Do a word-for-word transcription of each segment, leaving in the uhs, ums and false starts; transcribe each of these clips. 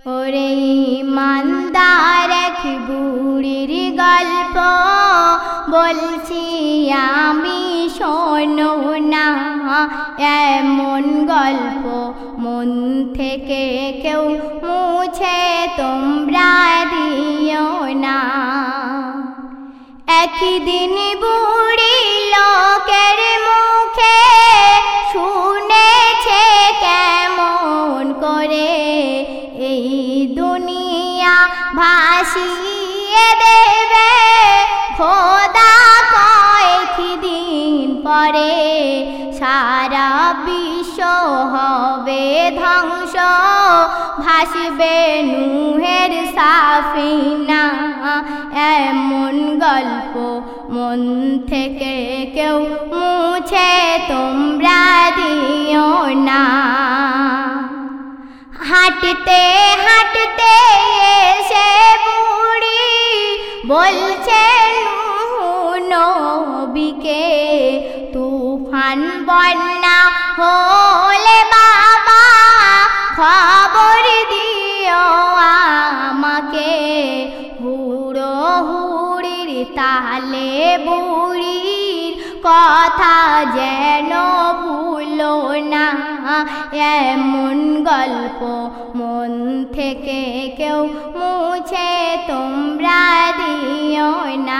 ওরে ইমানদার এক বুড়ির গল্প বলছি আমি, শোনো না। এমন গল্প মন থেকে কেউ মুছে তোমরা দিও না। একদিন বুড়ি লোকের মুখে শুনেছে কেমন করে এই দুনিয়া ভাসিয়ে দেবে খোদা কয়েকদিন পরে, সারা বিশ্ব হবে ধ্বংস, ভাসবে নূহের সাফিনা। এমন গল্প মন থেকে কেউ মুছে তোমরা দিও না। হাঁটতে হাঁটতে এসে বুড়ি বলছে নবীকে, তুফান বন্যা হলে বাবা খবর দিও আমাকে। হুড়ো হুড়ির তালে বুড়ির কথা যেন ভুলো না। এমন গল্প মন থেকে কেউ মুছে তোমরা দিও না।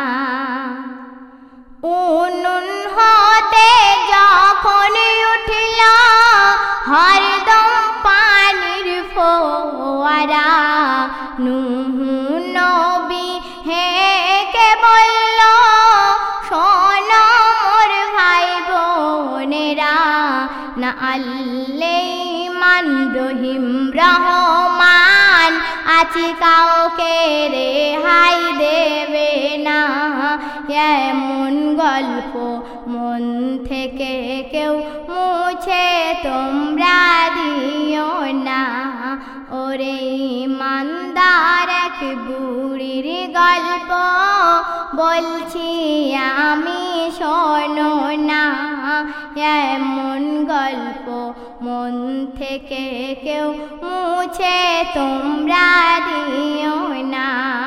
উনুন হতে যখন উঠল হরদম পানির ফোয়ারা, নূহ নবী হেঁকে বলল, শোনো মোর ভাই বোনেরা, না আল্লে মান রহিম রহমান আছি কাউকে রেহাই দেবে না। এমন গল্প মন থেকে কেউ মুছে তোমরা দিও না। ওরে ইমানদার এক বুড়ির গল্প বলছি আমি, শোনো না। এমন গল্প মন থেকে কেউ মুছে তোমরা দিও না।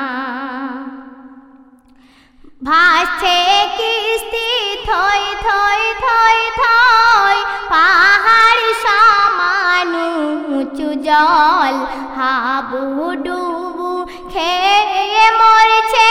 ভাসছে কিস্তি থই থই থই থই, পাহাড় সমান উঁচু জল, হাবুডুবু খেয়ে মরছে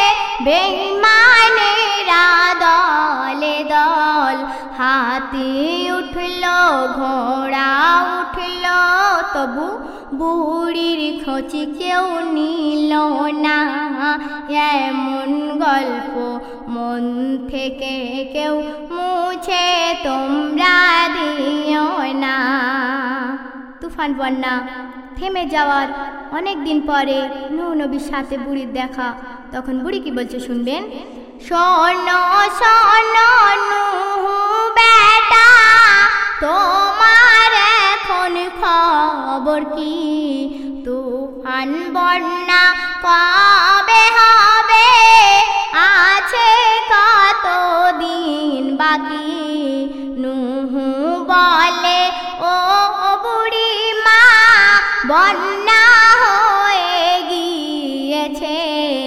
বেঈমানেরা দলে দল। হাতি উঠল ঘোড়া উঠল, তবু বুড়ির খোঁজ কেউ নিল না। এমন গল্প মন থেকে কেউ মুছে তোমরা দিও না। তুফান বন্যা থেমে যাওয়ার অনেক দিন পরে নূহ নবীর সাথে বুড়ির দেখা। তখন বুড়ি কি বলছে শুনবেন। শোনো শোনো নূহ বেটা, তোমার এখন খবর কি? তুফান বন্যা কবে হবে? আছে কত দিন বাকি? নূহ বলে, ও বুড়ি মা, বন্যা হয়ে গিয়েছে,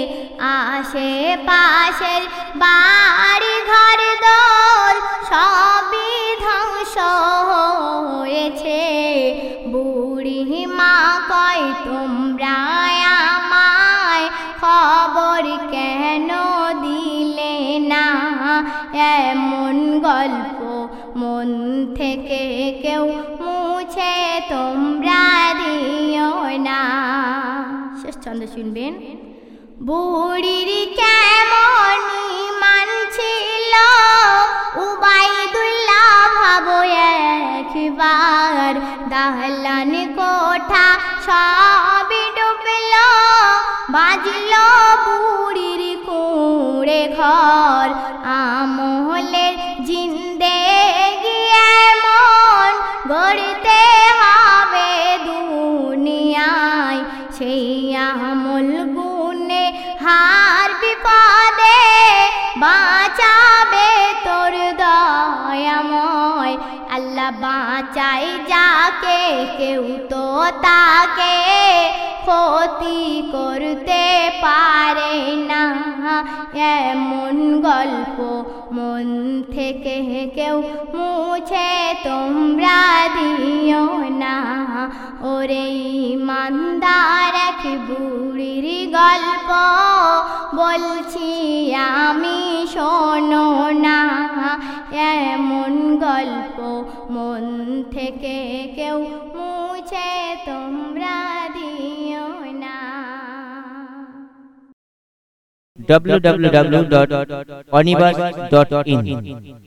আশেপাশের বাড়ি ঘর দোর সবই ধ্বংস হয়েছে। বুড়ি মা কয়, তোমরা আমায় খবর কেন দিলে না? এমন গল্প মন থেকে কেউ মুছে তোমরা দিও না। শেষ ছন্দ শুনবেন। বুড়ির কেমন ঈমান ছিল, উবাইদুল্লাহ ভাবো একবার, দালান কোঠা সবই ডুবল, বাজল বুড়ির কুঁড়ে ঘর। আমলের জিন্দেগি এমন গড়তে হবে দুনিয়ায়, সেই আমল গুনে হার বিপদে বাঁচাবে তোর দয়াময়। আল্লাহ বাঁচাই যাকে, কেউ তো তাকে ক্ষতি করতে পারে না। এমন গল্প মন থেকে কেউ মুছে তোমরা দিও না। ওরে ইমানদার এক বুড়ির গল্প বলছি আমি, শোনো না। এমন গল্প মন থেকে কেউ মুছে তোমরা দিও না। w w w dot onibus dot in